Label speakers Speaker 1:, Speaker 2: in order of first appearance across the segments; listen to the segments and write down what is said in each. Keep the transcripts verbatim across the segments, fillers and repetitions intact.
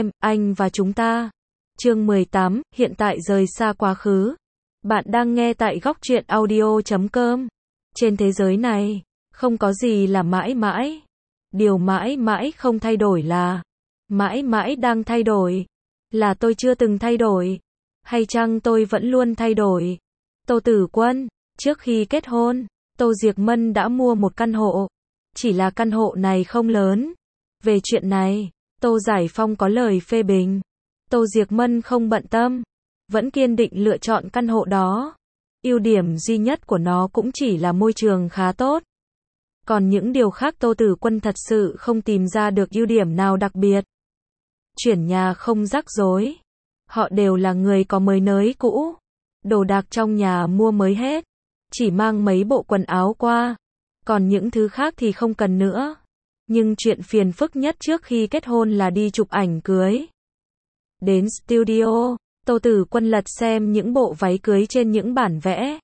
Speaker 1: em, anh và chúng ta. Chương mười tám, hiện tại rời xa quá khứ. Bạn đang nghe tại góc truyện audio chấm com. Trên thế giới này, không có gì là mãi mãi. Điều mãi mãi không thay đổi là mãi mãi đang thay đổi. Là tôi chưa từng thay đổi. Hay chăng tôi vẫn luôn thay đổi? Tô Tử Quân, trước khi kết hôn, Tô Diệc Mân đã mua một căn hộ. Chỉ là căn hộ này không lớn. Về chuyện này, Tô Giải Phong có lời phê bình. Tô Diệc Mân không bận tâm, vẫn kiên định lựa chọn căn hộ đó. Ưu điểm duy nhất của nó cũng chỉ là môi trường khá tốt. Còn những điều khác Tô Tử Quân thật sự không tìm ra được ưu điểm nào đặc biệt. Chuyển nhà không rắc rối. Họ đều là người có mới nới cũ. Đồ đạc trong nhà mua mới hết. Chỉ mang mấy bộ quần áo qua. Còn những thứ khác thì không cần nữa. Nhưng chuyện phiền phức nhất trước khi kết hôn là đi chụp ảnh cưới. Đến studio, Tô Tử Quân lật xem những bộ váy cưới trên những bản vẽ.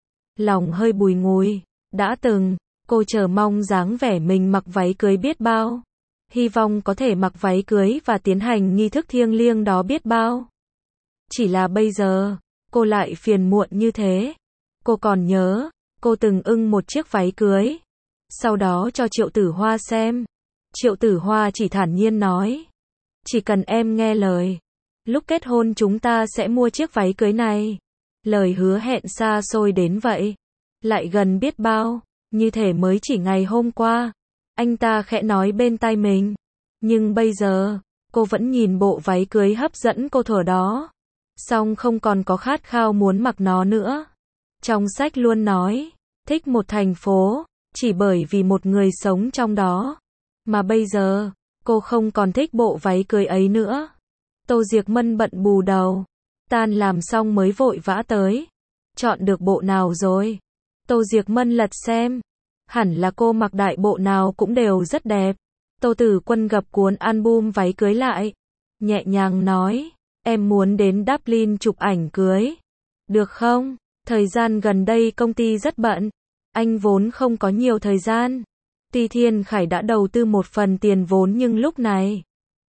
Speaker 1: Lòng hơi bùi ngùi. Đã từng, cô chờ mong dáng vẻ mình mặc váy cưới biết bao. Hy vọng có thể mặc váy cưới và tiến hành nghi thức thiêng liêng đó biết bao. Chỉ là bây giờ, cô lại phiền muộn như thế. Cô còn nhớ, cô từng ưng một chiếc váy cưới. Sau đó cho Triệu Tử Hoa xem. Triệu Tử Hoa chỉ thản nhiên nói. Chỉ cần em nghe lời. Lúc kết hôn chúng ta sẽ mua chiếc váy cưới này. Lời hứa hẹn xa xôi đến vậy. Lại gần biết bao. Như thể mới chỉ ngày hôm qua. Anh ta khẽ nói bên tai mình. Nhưng bây giờ, cô vẫn nhìn bộ váy cưới hấp dẫn cô thuở đó. Song không còn có khát khao muốn mặc nó nữa. Trong sách luôn nói, thích một thành phố, chỉ bởi vì một người sống trong đó. Mà bây giờ, cô không còn thích bộ váy cưới ấy nữa. Tô Diệc Mân bận bù đầu. Tan làm xong mới vội vã tới. Chọn được bộ nào rồi? Tô Diệc Mân lật xem. Hẳn là cô mặc đại bộ nào cũng đều rất đẹp. Tô Tử Quân gập cuốn album váy cưới lại. Nhẹ nhàng nói. Em muốn đến Dublin chụp ảnh cưới. Được không? Thời gian gần đây công ty rất bận. Anh vốn không có nhiều thời gian. Tuy Thiên Khải đã đầu tư một phần tiền vốn nhưng lúc này,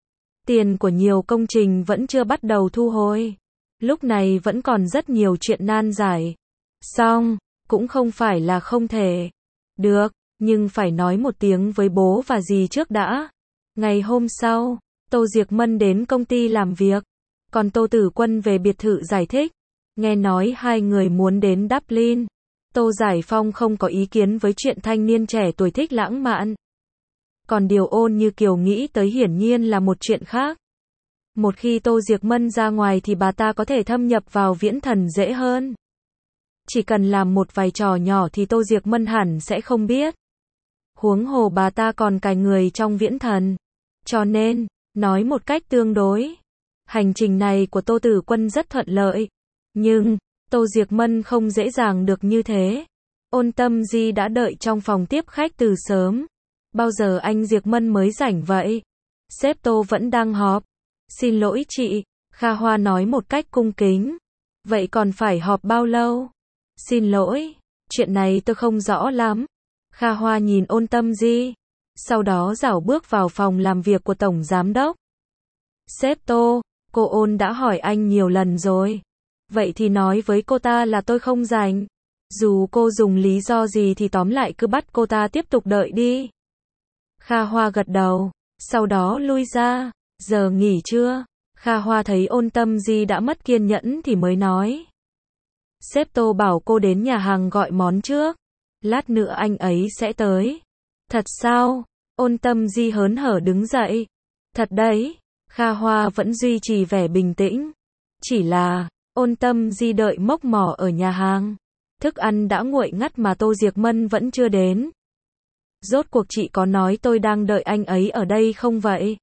Speaker 1: tiền của nhiều công trình vẫn chưa bắt đầu thu hồi. Lúc này vẫn còn rất nhiều chuyện nan giải. Xong, cũng không phải là không thể. Được, nhưng phải nói một tiếng với bố và dì trước đã. Ngày hôm sau, Tô Diệc Mân đến công ty làm việc. Còn Tô Tử Quân về biệt thự giải thích. Nghe nói hai người muốn đến Dublin. Tô Giải Phong không có ý kiến với chuyện thanh niên trẻ tuổi thích lãng mạn. Còn điều Ôn Như Kiều nghĩ tới hiển nhiên là một chuyện khác. Một khi Tô Diệc Mân ra ngoài thì bà ta có thể thâm nhập vào Viễn Thần dễ hơn. Chỉ cần làm một vài trò nhỏ thì Tô Diệc Mân hẳn sẽ không biết. Huống hồ bà ta còn cài người trong Viễn Thần. Cho nên, nói một cách tương đối, hành trình này của Tô Tử Quân rất thuận lợi. Nhưng, Tô Diệc Mân không dễ dàng được như thế. Ôn Tâm Di đã đợi trong phòng tiếp khách từ sớm. Bao giờ anh Diệc Mân mới rảnh vậy? Sếp Tô vẫn đang họp. Xin lỗi chị, Kha Hoa nói một cách cung kính. Vậy còn phải họp bao lâu? Xin lỗi, chuyện này tôi không rõ lắm. Kha Hoa nhìn Ôn Tâm Di. Sau đó rảo bước vào phòng làm việc của Tổng Giám Đốc. Sếp Tô, cô Ôn đã hỏi anh nhiều lần rồi. Vậy thì nói với cô ta là tôi không rảnh. Dù cô dùng lý do gì thì tóm lại cứ bắt cô ta tiếp tục đợi đi. Kha Hoa gật đầu, sau đó lui ra. Giờ nghỉ trưa. Kha Hoa thấy Ôn Tâm Di đã mất kiên nhẫn thì mới nói. Sếp Tô bảo cô đến nhà hàng gọi món trước. Lát nữa anh ấy sẽ tới. Thật sao? Ôn Tâm Di hớn hở đứng dậy. Thật đấy. Kha Hoa vẫn duy trì vẻ bình tĩnh. Chỉ là, Ôn Tâm Di đợi mốc mỏ ở nhà hàng. Thức ăn đã nguội ngắt mà Tô Diệc Mân vẫn chưa đến. Rốt cuộc chị có nói tôi đang đợi anh ấy ở đây không vậy?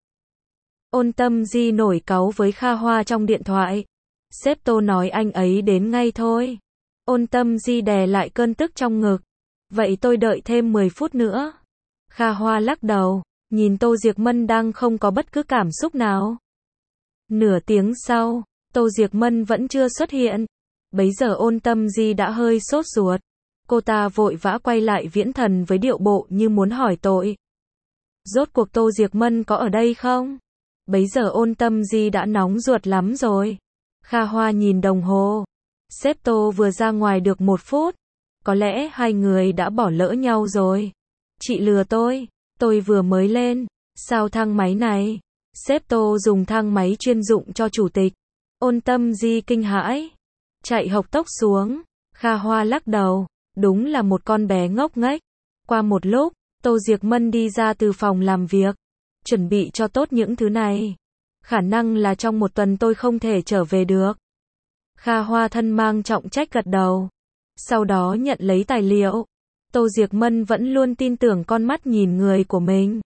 Speaker 1: Ôn Tâm Di nổi cáu với Kha Hoa trong điện thoại. Sếp Tô nói anh ấy đến ngay thôi. Ôn Tâm Di đè lại cơn tức trong ngực. Vậy tôi đợi thêm mười phút nữa. Kha Hoa lắc đầu, nhìn Tô Diệc Mân đang không có bất cứ cảm xúc nào. Nửa tiếng sau, Tô Diệc Mân vẫn chưa xuất hiện. Bấy giờ Ôn Tâm Di đã hơi sốt ruột. Cô ta vội vã quay lại Viễn Thần với điệu bộ như muốn hỏi tội. Rốt cuộc Tô Diệc Mân có ở đây không? Bấy giờ Ôn Tâm Di đã nóng ruột lắm rồi. Kha Hoa nhìn đồng hồ. Sếp Tô vừa ra ngoài được một phút. Có lẽ hai người đã bỏ lỡ nhau rồi. Chị lừa tôi. Tôi vừa mới lên. Sao thang máy này? Sếp Tô dùng thang máy chuyên dụng cho chủ tịch. Ôn Tâm Di kinh hãi. Chạy hộc tốc xuống. Kha Hoa lắc đầu. Đúng là một con bé ngốc nghếch. Qua một lúc, Tô Diệc Mân đi ra từ phòng làm việc. Chuẩn bị cho tốt những thứ này. Khả năng là trong một tuần tôi không thể trở về được. Kha Hoa thân mang trọng trách gật đầu. Sau đó nhận lấy tài liệu. Tô Diệc Mân vẫn luôn tin tưởng con mắt nhìn người của mình.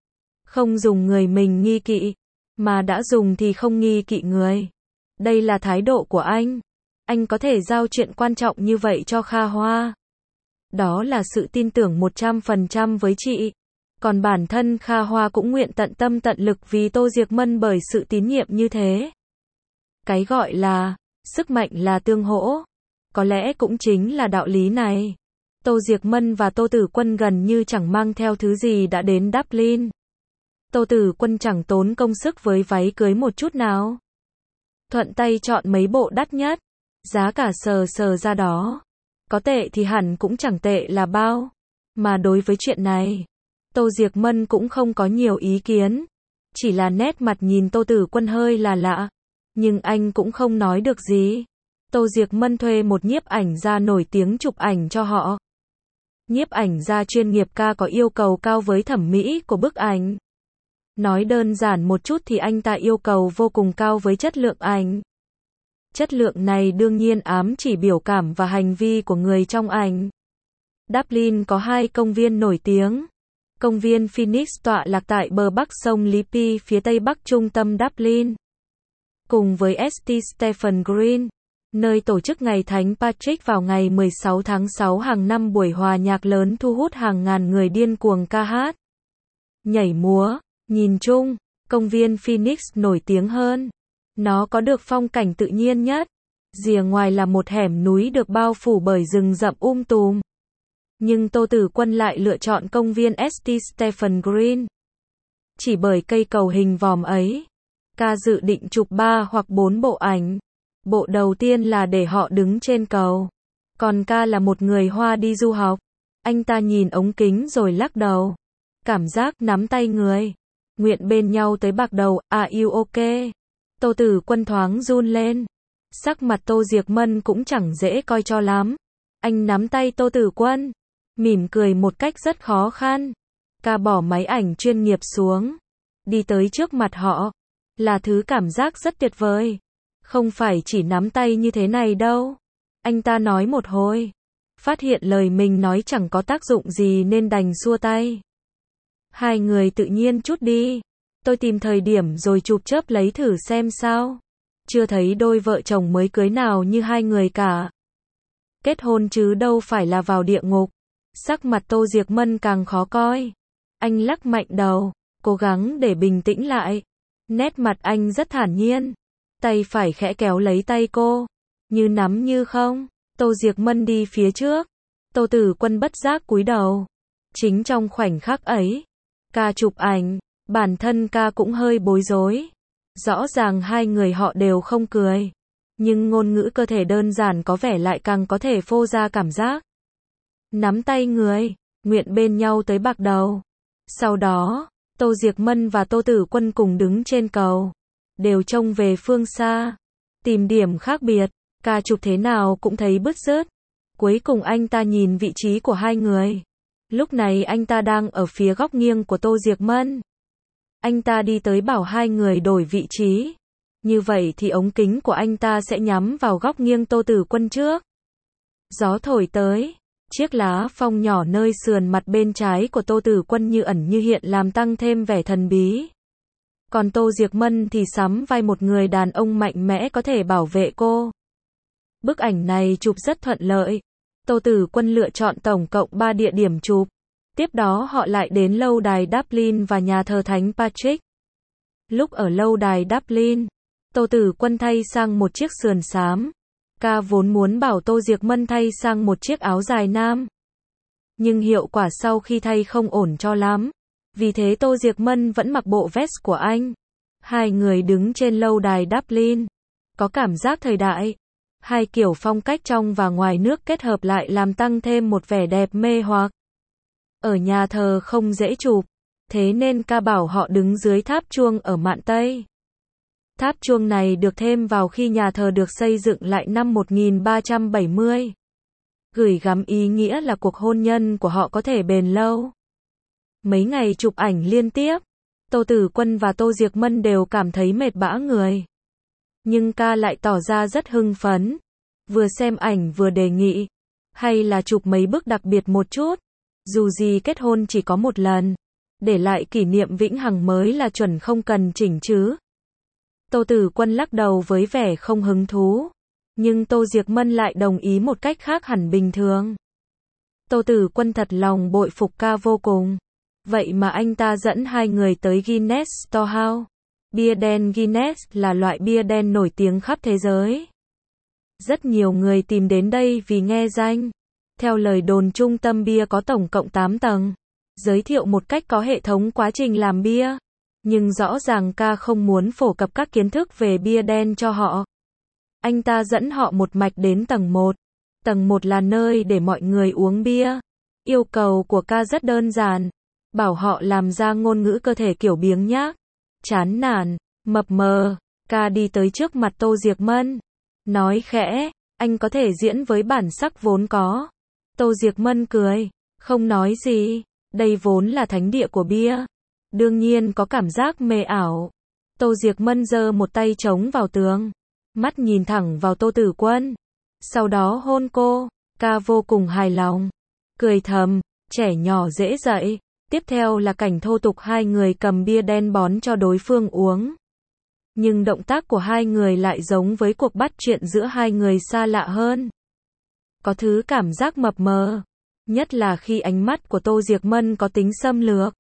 Speaker 1: Không dùng người mình nghi kỵ, mà đã dùng thì không nghi kỵ người. Đây là thái độ của anh. Anh có thể giao chuyện quan trọng như vậy cho Kha Hoa. Đó là sự tin tưởng một trăm phần trăm với chị. Còn bản thân Kha Hoa cũng nguyện tận tâm tận lực vì Tô Diệc Mân bởi sự tín nhiệm như thế. Cái gọi là sức mạnh là tương hỗ. Có lẽ cũng chính là đạo lý này. Tô Diệc Mân và Tô Tử Quân gần như chẳng mang theo thứ gì đã đến Dublin. Tô Tử Quân chẳng tốn công sức với váy cưới một chút nào. Thuận tay chọn mấy bộ đắt nhất. Giá cả sờ sờ ra đó. Có tệ thì hẳn cũng chẳng tệ là bao. Mà đối với chuyện này, Tô Diệc Mân cũng không có nhiều ý kiến. Chỉ là nét mặt nhìn Tô Tử Quân hơi là lạ. Nhưng anh cũng không nói được gì. Tô Diệc Mân thuê một nhiếp ảnh gia nổi tiếng chụp ảnh cho họ. Nhiếp ảnh gia chuyên nghiệp ca có yêu cầu cao với thẩm mỹ của bức ảnh. Nói đơn giản một chút thì anh ta yêu cầu vô cùng cao với chất lượng ảnh. Chất lượng này đương nhiên ám chỉ biểu cảm và hành vi của người trong ảnh. Dublin có hai công viên nổi tiếng. Công viên Phoenix tọa lạc tại bờ bắc sông Liffey phía tây bắc trung tâm Dublin. Cùng với ét tê Stephen Green, nơi tổ chức Ngày Thánh Patrick vào ngày mười sáu tháng sáu hàng năm, buổi hòa nhạc lớn thu hút hàng ngàn người điên cuồng ca hát, nhảy múa. Nhìn chung, công viên Phoenix nổi tiếng hơn. Nó có được phong cảnh tự nhiên nhất. Rìa ngoài là một hẻm núi được bao phủ bởi rừng rậm um tùm. Nhưng Tô Tử Quân lại lựa chọn công viên ét tê Stephen Green. Chỉ bởi cây cầu hình vòm ấy. Ca dự định chụp ba hoặc bốn bộ ảnh. Bộ đầu tiên là để họ đứng trên cầu. Còn ca là một người Hoa đi du học. Anh ta nhìn ống kính rồi lắc đầu. Cảm giác nắm tay người. Nguyện bên nhau tới bạc đầu, are you okay? Tô Tử Quân thoáng run lên. Sắc mặt Tô Diệc Mân cũng chẳng dễ coi cho lắm. Anh nắm tay Tô Tử Quân, mỉm cười một cách rất khó khăn. Ca bỏ máy ảnh chuyên nghiệp xuống, đi tới trước mặt họ. Là thứ cảm giác rất tuyệt vời. Không phải chỉ nắm tay như thế này đâu. Anh ta nói một hồi, phát hiện lời mình nói chẳng có tác dụng gì nên đành xua tay. Hai người tự nhiên chút đi. Tôi tìm thời điểm rồi chụp chớp lấy thử xem sao. Chưa thấy đôi vợ chồng mới cưới nào như hai người cả. Kết hôn chứ đâu phải là vào địa ngục. Sắc mặt Tô Diệc Mân càng khó coi. Anh lắc mạnh đầu, cố gắng để bình tĩnh lại. Nét mặt anh rất thản nhiên. Tay phải khẽ kéo lấy tay cô. Như nắm như không. Tô Diệc Mân đi phía trước. Tô Tử Quân bất giác cúi đầu. Chính trong khoảnh khắc ấy, ca chụp ảnh, bản thân ca cũng hơi bối rối. Rõ ràng hai người họ đều không cười. Nhưng ngôn ngữ cơ thể đơn giản có vẻ lại càng có thể phô ra cảm giác. Nắm tay người, nguyện bên nhau tới bạc đầu. Sau đó, Tô Diệc Mân và Tô Tử Quân cùng đứng trên cầu. Đều trông về phương xa. Tìm điểm khác biệt, ca chụp thế nào cũng thấy bứt rứt. Cuối cùng anh ta nhìn vị trí của hai người. Lúc này anh ta đang ở phía góc nghiêng của Tô Diệc Mân. Anh ta đi tới bảo hai người đổi vị trí. Như vậy thì ống kính của anh ta sẽ nhắm vào góc nghiêng Tô Tử Quân trước. Gió thổi tới. Chiếc lá phong nhỏ nơi sườn mặt bên trái của Tô Tử Quân như ẩn như hiện làm tăng thêm vẻ thần bí. Còn Tô Diệc Mân thì sắm vai một người đàn ông mạnh mẽ có thể bảo vệ cô. Bức ảnh này chụp rất thuận lợi. Tô Tử Quân lựa chọn tổng cộng ba địa điểm chụp. Tiếp đó họ lại đến lâu đài Dublin và nhà thờ Thánh Patrick. Lúc ở lâu đài Dublin, Tô Tử Quân thay sang một chiếc sườn xám. Ca vốn muốn bảo Tô Diệc Mân thay sang một chiếc áo dài nam. Nhưng hiệu quả sau khi thay không ổn cho lắm. Vì thế Tô Diệc Mân vẫn mặc bộ vest của anh. Hai người đứng trên lâu đài Dublin. Có cảm giác thời đại. Hai kiểu phong cách trong và ngoài nước kết hợp lại làm tăng thêm một vẻ đẹp mê hoặc. Ở nhà thờ không dễ chụp, thế nên ca bảo họ đứng dưới tháp chuông ở mạn Tây. Tháp chuông này được thêm vào khi nhà thờ được xây dựng lại năm một nghìn ba trăm bảy mươi. Gửi gắm ý nghĩa là cuộc hôn nhân của họ có thể bền lâu. Mấy ngày chụp ảnh liên tiếp, Tô Tử Quân và Tô Diệc Mân đều cảm thấy mệt bã người. Nhưng ca lại tỏ ra rất hưng phấn. Vừa xem ảnh vừa đề nghị. Hay là chụp mấy bức đặc biệt một chút. Dù gì kết hôn chỉ có một lần. Để lại kỷ niệm vĩnh hằng mới là chuẩn, không cần chỉnh chứ. Tô Tử Quân lắc đầu với vẻ không hứng thú. Nhưng Tô Diệc Mân lại đồng ý một cách khác hẳn bình thường. Tô Tử Quân thật lòng bội phục ca vô cùng. Vậy mà anh ta dẫn hai người tới Guinness Storehouse. Bia đen Guinness là loại bia đen nổi tiếng khắp thế giới. Rất nhiều người tìm đến đây vì nghe danh. Theo lời đồn, trung tâm bia có tổng cộng tám tầng. Giới thiệu một cách có hệ thống quá trình làm bia. Nhưng rõ ràng ca không muốn phổ cập các kiến thức về bia đen cho họ. Anh ta dẫn họ một mạch đến tầng một. Tầng một là nơi để mọi người uống bia. Yêu cầu của ca rất đơn giản. Bảo họ làm ra ngôn ngữ cơ thể kiểu biếng nhác, chán nản, mập mờ. Ca đi tới trước mặt Tô Diệc Mân. Nói khẽ, anh có thể diễn với bản sắc vốn có. Tô Diệc Mân cười, không nói gì. Đây vốn là thánh địa của bia. Đương nhiên có cảm giác mê ảo. Tô Diệc Mân giơ một tay chống vào tường. Mắt nhìn thẳng vào Tô Tử Quân. Sau đó hôn cô. Ca vô cùng hài lòng. Cười thầm, trẻ nhỏ dễ dạy. Tiếp theo là cảnh thô tục hai người cầm bia đen bón cho đối phương uống. Nhưng động tác của hai người lại giống với cuộc bắt chuyện giữa hai người xa lạ hơn. Có thứ cảm giác mập mờ. Nhất là khi ánh mắt của Tô Diệc Mân có tính xâm lược.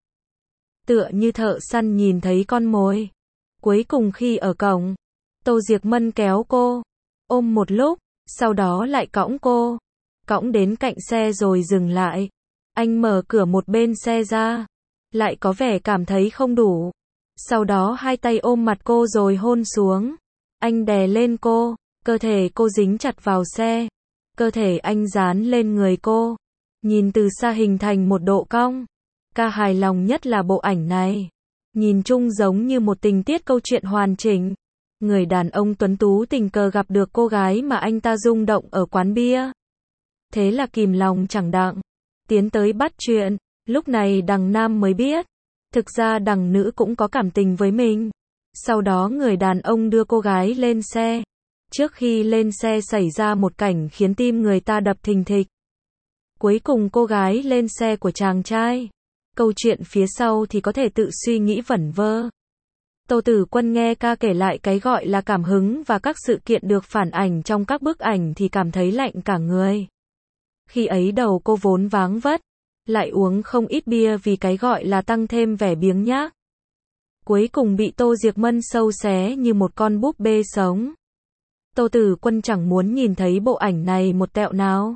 Speaker 1: Tựa như thợ săn nhìn thấy con mồi. Cuối cùng khi ở cổng, Tô Diệc Mân kéo cô. Ôm một lúc, sau đó lại cõng cô. Cõng đến cạnh xe rồi dừng lại. Anh mở cửa một bên xe ra. Lại có vẻ cảm thấy không đủ. Sau đó hai tay ôm mặt cô rồi hôn xuống. Anh đè lên cô. Cơ thể cô dính chặt vào xe. Cơ thể anh dán lên người cô. Nhìn từ xa hình thành một độ cong. Ca hài lòng nhất là bộ ảnh này. Nhìn chung giống như một tình tiết câu chuyện hoàn chỉnh. Người đàn ông tuấn tú tình cờ gặp được cô gái mà anh ta rung động ở quán bia. Thế là kìm lòng chẳng đặng. Tiến tới bắt chuyện. Lúc này đằng nam mới biết. Thực ra đằng nữ cũng có cảm tình với mình. Sau đó người đàn ông đưa cô gái lên xe. Trước khi lên xe xảy ra một cảnh khiến tim người ta đập thình thịch. Cuối cùng cô gái lên xe của chàng trai. Câu chuyện phía sau thì có thể tự suy nghĩ vẩn vơ. Tô Tử Quân nghe ca kể lại cái gọi là cảm hứng và các sự kiện được phản ảnh trong các bức ảnh thì cảm thấy lạnh cả người. Khi ấy đầu cô vốn váng vất, lại uống không ít bia vì cái gọi là tăng thêm vẻ biếng nhác. Cuối cùng bị Tô Diệc Mân sâu xé như một con búp bê sống. Tô Tử Quân chẳng muốn nhìn thấy bộ ảnh này một tẹo nào.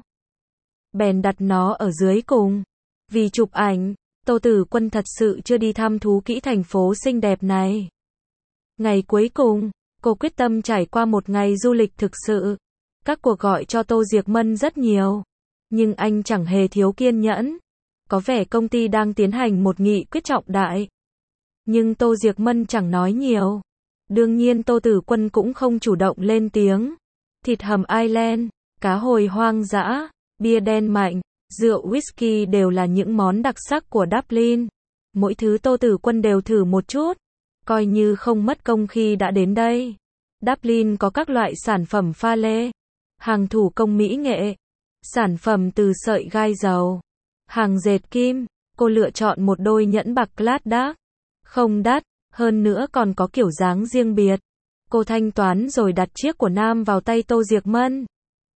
Speaker 1: Bèn đặt nó ở dưới cùng. Vì chụp ảnh, Tô Tử Quân thật sự chưa đi thăm thú kỹ thành phố xinh đẹp này. Ngày cuối cùng, cô quyết tâm trải qua một ngày du lịch thực sự. Các cuộc gọi cho Tô Diệc Mân rất nhiều. Nhưng anh chẳng hề thiếu kiên nhẫn. Có vẻ công ty đang tiến hành một nghị quyết trọng đại. Nhưng Tô Diệc Mân chẳng nói nhiều. Đương nhiên Tô Tử Quân cũng không chủ động lên tiếng. Thịt hầm Ireland, cá hồi hoang dã, bia đen mạnh, rượu whisky đều là những món đặc sắc của Dublin. Mỗi thứ Tô Tử Quân đều thử một chút. Coi như không mất công khi đã đến đây. Dublin có các loại sản phẩm pha lê, hàng thủ công mỹ nghệ, sản phẩm từ sợi gai dầu, hàng dệt kim. Cô lựa chọn một đôi nhẫn bạc clad dark, không đắt, hơn nữa còn có kiểu dáng riêng biệt. Cô thanh toán rồi đặt chiếc của nam vào tay Tô Diệc Mân.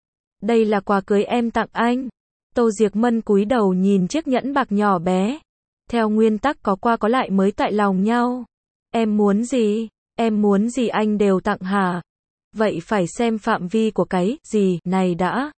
Speaker 1: Đây là quà cưới em tặng anh. Tô Diệc Mân cúi đầu nhìn chiếc nhẫn bạc nhỏ bé. Theo nguyên tắc có qua có lại mới tại lòng nhau. Em muốn gì, em muốn gì anh đều tặng hả? Vậy phải xem phạm vi của cái gì này đã.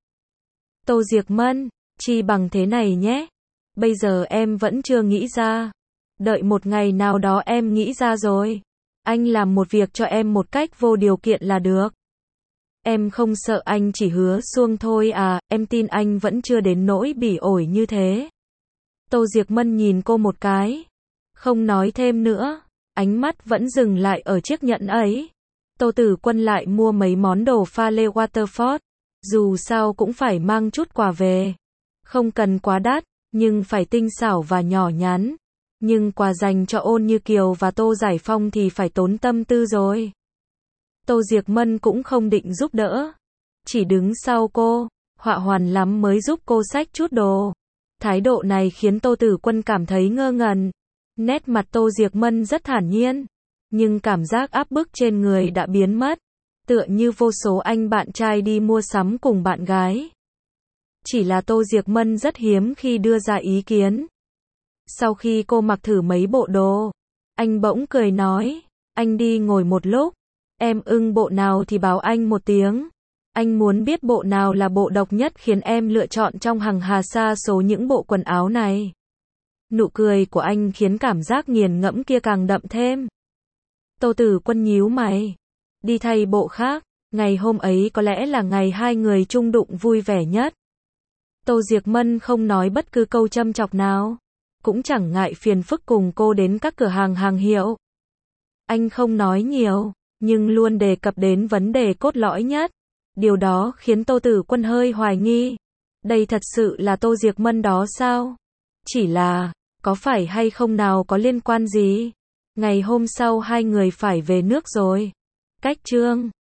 Speaker 1: Tô Diệc Mân, chi bằng thế này nhé. Bây giờ em vẫn chưa nghĩ ra. Đợi một ngày nào đó em nghĩ ra rồi. Anh làm một việc cho em một cách vô điều kiện là được. Em không sợ anh chỉ hứa suông thôi à, em tin anh vẫn chưa đến nỗi bỉ ổi như thế. Tô Diệc Mân nhìn cô một cái. Không nói thêm nữa. Ánh mắt vẫn dừng lại ở chiếc nhẫn ấy. Tô Tử Quân lại mua mấy món đồ pha lê Waterford. Dù sao cũng phải mang chút quà về. Không cần quá đắt, nhưng phải tinh xảo và nhỏ nhắn. Nhưng quà dành cho Ôn Như Kiều và Tô Giải Phong thì phải tốn tâm tư rồi. Tô Diệc Mân cũng không định giúp đỡ. Chỉ đứng sau cô, họa hoàn lắm mới giúp cô xách chút đồ. Thái độ này khiến Tô Tử Quân cảm thấy ngơ ngẩn. Nét mặt Tô Diệc Mân rất thản nhiên. Nhưng cảm giác áp bức trên người đã biến mất. Tựa như vô số anh bạn trai đi mua sắm cùng bạn gái. Chỉ là Tô Diệc Mân rất hiếm khi đưa ra ý kiến. Sau khi cô mặc thử mấy bộ đồ, anh bỗng cười nói, anh đi ngồi một lúc, em ưng bộ nào thì báo anh một tiếng. Anh muốn biết bộ nào là bộ độc nhất khiến em lựa chọn trong hàng hà sa số những bộ quần áo này. Nụ cười của anh khiến cảm giác nghiền ngẫm kia càng đậm thêm. Tô Tử Quân nhíu mày, đi thay bộ khác. Ngày hôm ấy có lẽ là ngày hai người chung đụng vui vẻ nhất. Tô Diệc Mân không nói bất cứ câu châm chọc nào, cũng chẳng ngại phiền phức cùng cô đến các cửa hàng hàng hiệu. Anh không nói nhiều, nhưng luôn đề cập đến vấn đề cốt lõi nhất. Điều đó khiến Tô Tử Quân hơi hoài nghi. Đây thật sự là Tô Diệc Mân đó sao? Chỉ là, có phải hay không nào có liên quan gì? Ngày hôm sau hai người phải về nước rồi. Cách chương